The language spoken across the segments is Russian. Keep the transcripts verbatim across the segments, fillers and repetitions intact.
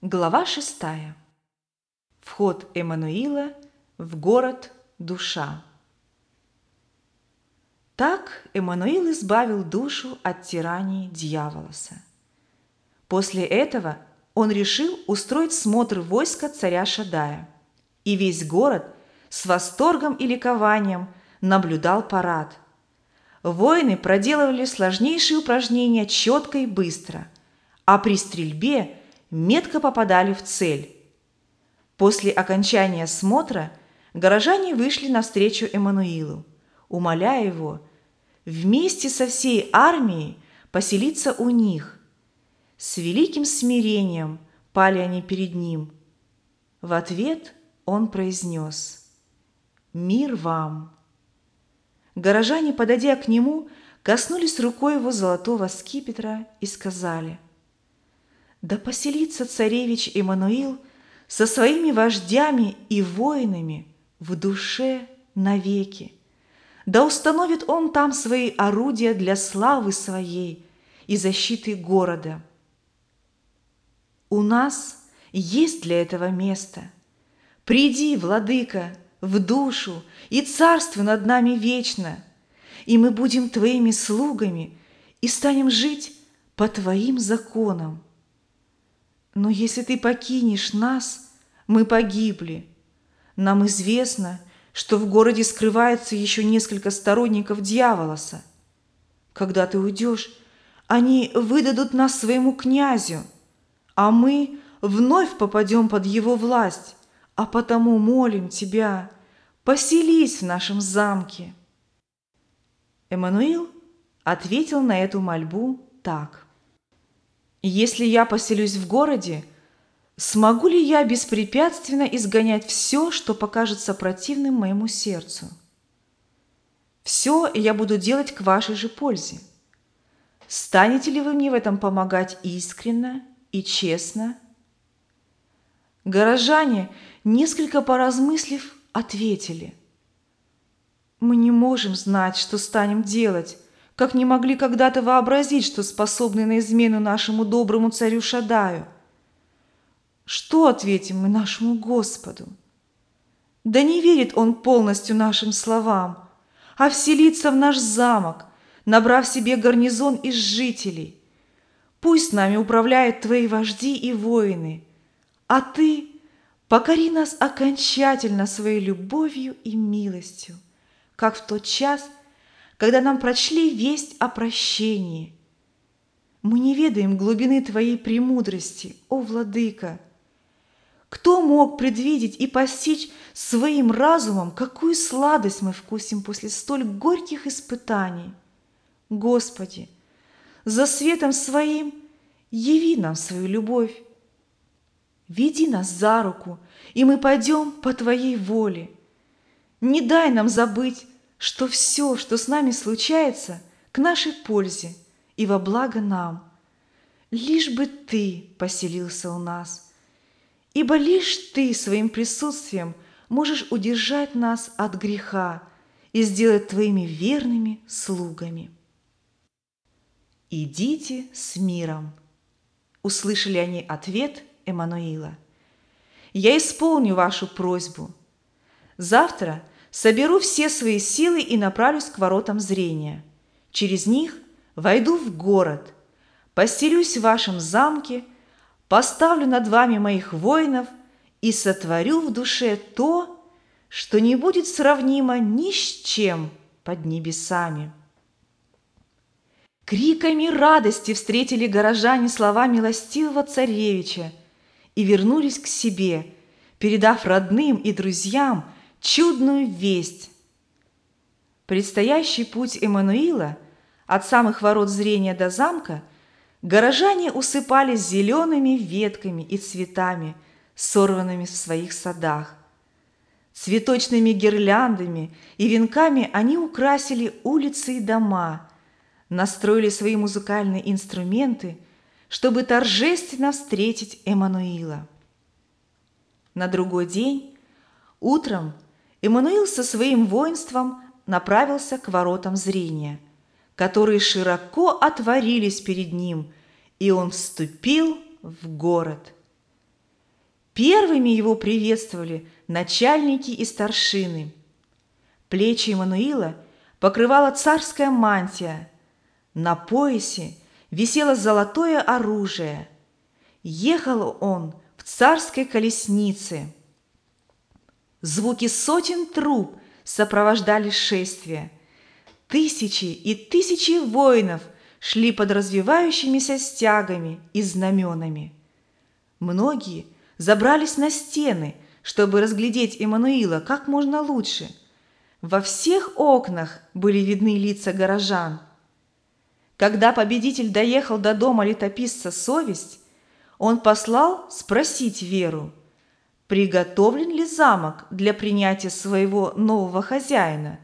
Глава шестая. Вход Эммануила в город душа. Так Эммануил избавил душу от тирании дьяволоса. После этого он решил устроить смотр войска царя Шаддая, и весь город с восторгом и ликованием наблюдал парад. Воины проделывали сложнейшие упражнения четко и быстро, а при стрельбе метко попадали в цель. После окончания смотра горожане вышли навстречу Эммануилу, умоляя его вместе со всей армией поселиться у них. С великим смирением пали они перед ним. В ответ он произнес: «Мир вам!» Горожане, подойдя к нему, коснулись рукой его золотого скипетра и сказали: «Да поселится царевич Эммануил со своими вождями и воинами в душе навеки. Да установит он там свои орудия для славы своей и защиты города. У нас есть для этого место. Приди, владыка, в душу и царствуй над нами вечно, и мы будем твоими слугами и станем жить по твоим законам. Но если ты покинешь нас, мы погибли. Нам известно, что в городе скрывается еще несколько сторонников дьяволоса. Когда ты уйдешь, они выдадут нас своему князю, а мы вновь попадем под его власть, а потому молим тебя, поселись в нашем замке». Эммануил ответил на эту мольбу так: «Если я поселюсь в городе, смогу ли я беспрепятственно изгонять все, что покажется противным моему сердцу? Все я буду делать к вашей же пользе. Станете ли вы мне в этом помогать искренно и честно?» Горожане, несколько поразмыслив, ответили: «Мы не можем знать, что станем делать, как не могли когда-то вообразить, что способны на измену нашему доброму царю Шаддаю. Что ответим мы нашему Господу? Да не верит он полностью нашим словам, а вселится в наш замок, набрав себе гарнизон из жителей. Пусть нами управляют твои вожди и воины, а ты покори нас окончательно своей любовью и милостью, как в тот час, когда нам прочли весть о прощении. Мы не ведаем глубины твоей премудрости, о владыка. Кто мог предвидеть и постичь своим разумом, какую сладость мы вкусим после столь горьких испытаний? Господи, за светом своим яви нам свою любовь. Веди нас за руку, и мы пойдем по твоей воле. Не дай нам забыть, что все, что с нами случается, к нашей пользе и во благо нам. Лишь бы ты поселился у нас, ибо лишь ты своим присутствием можешь удержать нас от греха и сделать твоими верными слугами. Идите с миром!» Услышали они ответ Эммануила. «Я исполню вашу просьбу. Завтра соберу все свои силы и направлюсь к воротам зрения. Через них войду в город, поселюсь в вашем замке, поставлю над вами моих воинов и сотворю в душе то, что не будет сравнимо ни с чем под небесами». Криками радости встретили горожане слова милостивого царевича и вернулись к себе, передав родным и друзьям чудную весть. Предстоящий путь Эммануила от самых ворот зрения до замка горожане усыпали зелеными ветками и цветами, сорванными в своих садах. Цветочными гирляндами и венками они украсили улицы и дома, настроили свои музыкальные инструменты, чтобы торжественно встретить Эммануила. На другой день, утром, Эммануил со своим воинством направился к воротам зрения, которые широко отворились перед ним, и он вступил в город. Первыми его приветствовали начальники и старшины. Плечи Эммануила покрывала царская мантия, на поясе висело золотое оружие. Ехал он в царской колеснице. Звуки сотен труб сопровождали шествие. Тысячи и тысячи воинов шли под развивающимися стягами и знаменами. Многие забрались на стены, чтобы разглядеть Эммануила как можно лучше. Во всех окнах были видны лица горожан. Когда победитель доехал до дома летописца Совесть, он послал спросить Веру, приготовлен ли замок для принятия своего нового хозяина.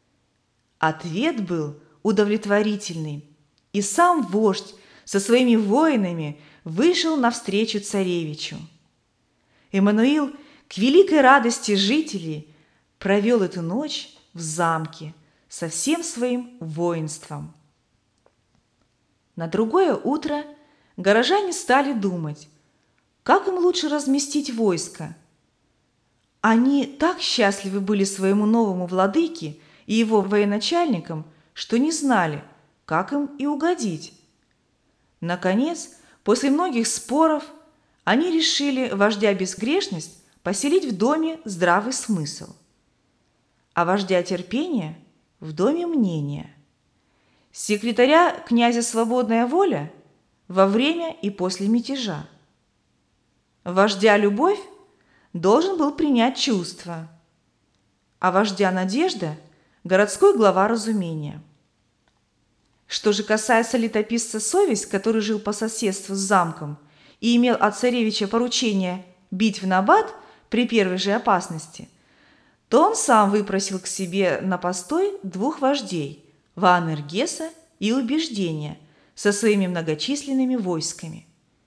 Ответ был удовлетворительный, и сам вождь со своими воинами вышел навстречу царевичу. Эммануил, к великой радости жителей, провел эту ночь в замке со всем своим воинством. На другое утро горожане стали думать, как им лучше разместить войско. Они так счастливы были своему новому владыке и его военачальникам, что не знали, как им и угодить. Наконец, после многих споров, они решили вождя Безгрешность поселить в доме Здравый Смысл, а вождя Терпения – в доме Мнения, секретаря князя Свободная Воля – во время и после мятежа. Вождя Любовь должен был принять чувства, а вождя Надежда – городской глава Разумения. Что же касается летописца Совесть, который жил по соседству с замком и имел от царевича поручение бить в набат при первой же опасности, то он сам выпросил к себе на постой двух вождей – Ваанергеса и Убеждения со своими многочисленными войсками.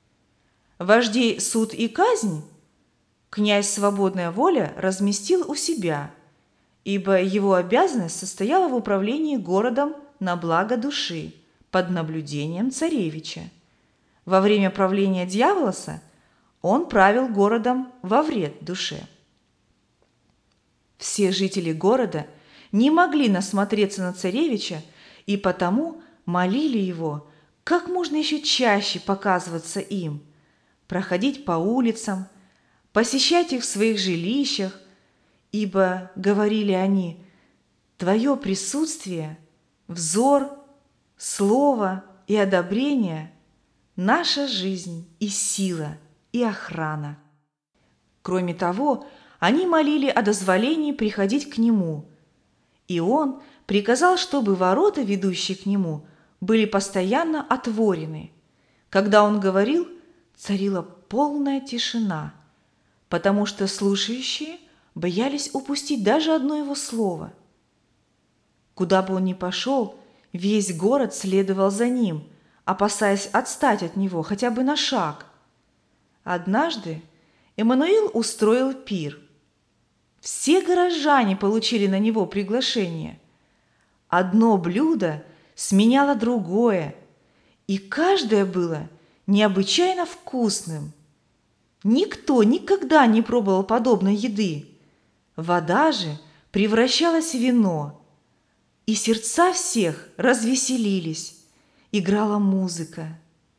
Вождей Суд и Казнь князь Свободная Воля разместил у себя, ибо его обязанность состояла в управлении городом на благо души под наблюдением царевича. Во время правления Дьяволоса он правил городом во вред душе. Все жители города не могли насмотреться на царевича и потому молили его как можно еще чаще показываться им, проходить по улицам, посещать их в своих жилищах, ибо, говорили они, твое присутствие, взор, слово и одобрение – наша жизнь и сила, и охрана. Кроме того, они молили о дозволении приходить к нему, и он приказал, чтобы ворота, ведущие к нему, были постоянно отворены. Когда он говорил, царила полная тишина, потому что слушающие боялись упустить даже одно его слово. Куда бы он ни пошел, весь город следовал за ним, опасаясь отстать от него хотя бы на шаг. Однажды Эммануил устроил пир. Все горожане получили на него приглашение. Одно блюдо сменяло другое, и каждое было необычайно вкусным. Никто никогда не пробовал подобной еды. Вода же превращалась в вино, и сердца всех развеселились, играла музыка.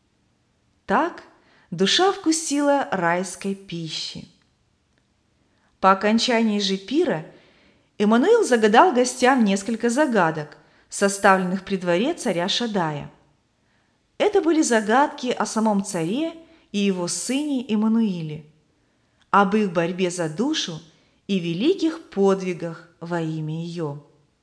Так душа вкусила райской пищи. По окончании же пира Эммануил загадал гостям несколько загадок, составленных при дворе царя Шадая. Это были загадки о самом царе и его сыне Эммануиле, об их борьбе за душу и великих подвигах во имя ее.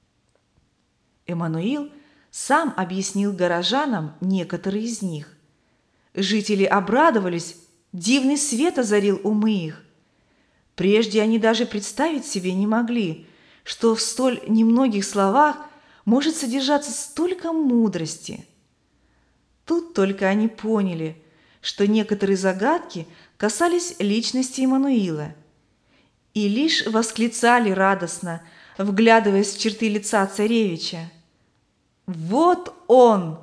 Эммануил сам объяснил горожанам некоторые из них. Жители обрадовались, дивный свет озарил умы их. Прежде они даже представить себе не могли, что в столь немногих словах может содержаться столько мудрости. Тут только они поняли, что некоторые загадки касались личности Эммануила, и лишь восклицали радостно, вглядываясь в черты лица царевича: «Вот он,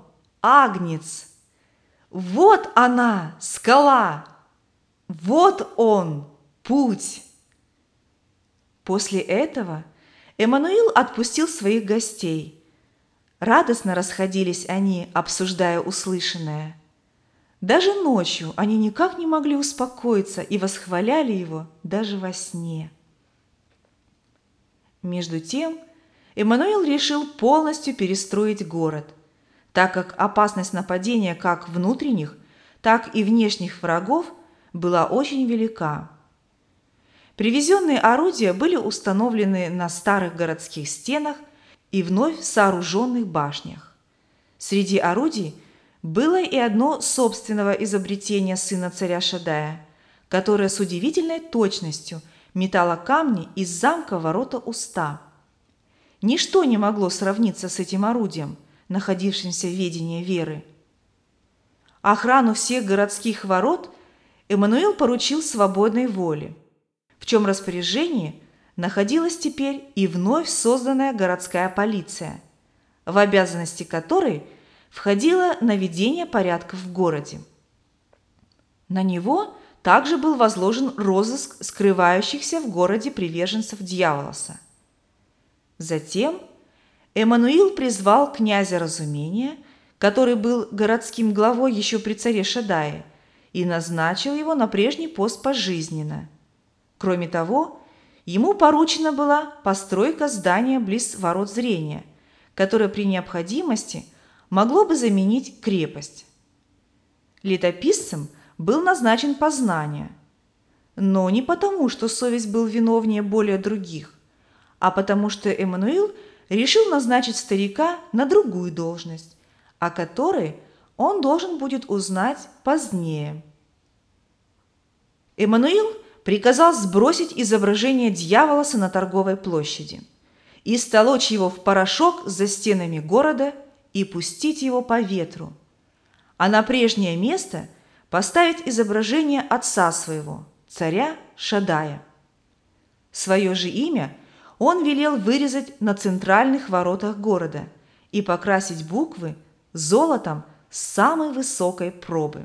Агнец! Вот она, скала! Вот он, путь!» После этого Эммануил отпустил своих гостей. Радостно расходились они, обсуждая услышанное. Даже ночью они никак не могли успокоиться и восхваляли его даже во сне. Между тем, Эммануил решил полностью перестроить город, так как опасность нападения как внутренних, так и внешних врагов была очень велика. Привезенные орудия были установлены на старых городских стенах и вновь сооруженных башнях. Среди орудий было и одно собственного изобретения сына царя Шадая, которое с удивительной точностью метало камни из замка ворота Уста. Ничто не могло сравниться с этим орудием, находившимся в ведении Веры. Охрану всех городских ворот Эммануил поручил свободной воле, в чем распоряжении находилась теперь и вновь созданная городская полиция, в обязанности которой входило наведение порядка в городе. На него также был возложен розыск скрывающихся в городе приверженцев Дьяволоса. Затем Эммануил призвал князя Разумения, который был городским главой еще при царе Шадае, и назначил его на прежний пост пожизненно. Кроме того, ему поручена была постройка здания близ ворот Зрения, которое при необходимости могло бы заменить крепость. Летописцем был назначен Познания, но не потому, что совесть был виновнее более других, а потому что Эммануил решил назначить старика на другую должность, о которой он должен будет узнать позднее. Эммануил приказал сбросить изображение Дьяволоса на торговой площади и столочь его в порошок за стенами города и пустить его по ветру, а на прежнее место поставить изображение отца своего, царя Шадая. Свое же имя он велел вырезать на центральных воротах города и покрасить буквы золотом самой высокой пробы.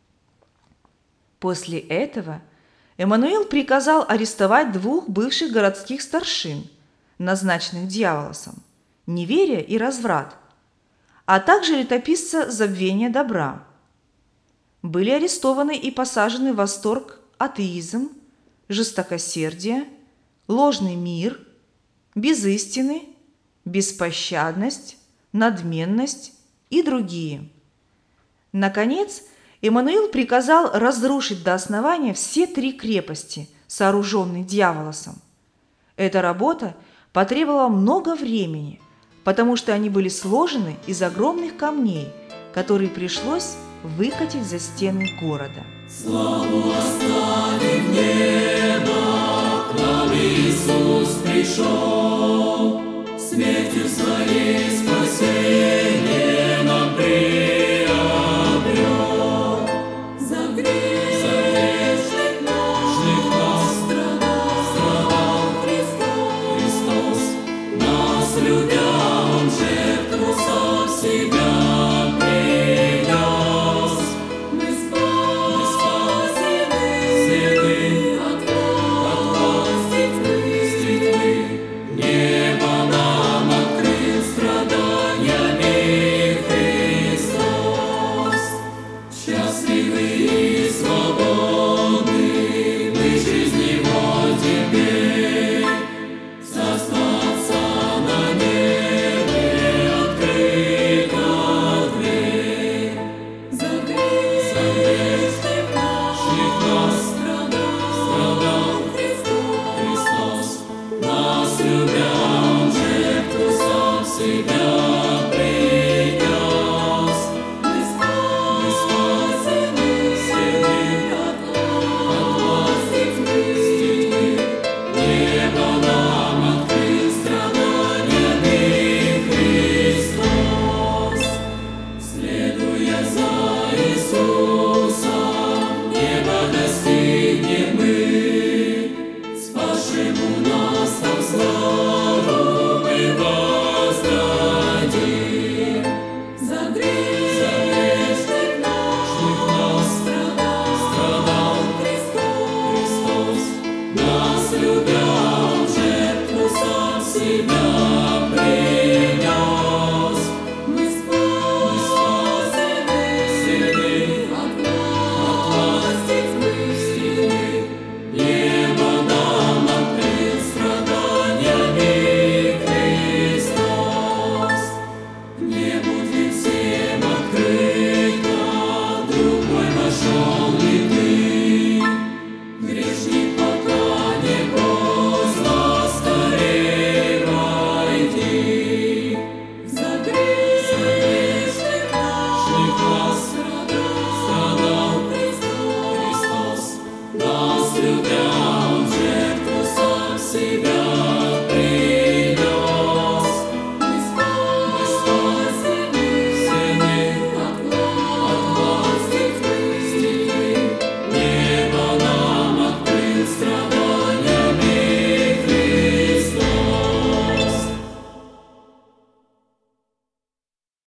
После этого Эммануил приказал арестовать двух бывших городских старшин, назначенных Дьяволосом, неверие и разврат, а также летописца забвения добра. Были арестованы и посажены в восторг атеизм, жестокосердие, ложный мир, безистины, беспощадность, надменность и другие. Наконец, Эммануил приказал разрушить до основания все три крепости, сооруженные Дьяволосом. Эта работа потребовала много времени, потому что они были сложены из огромных камней, которые пришлось выкатить за стены города. Славу оставив небо, к нам Иисус пришел, смертью своей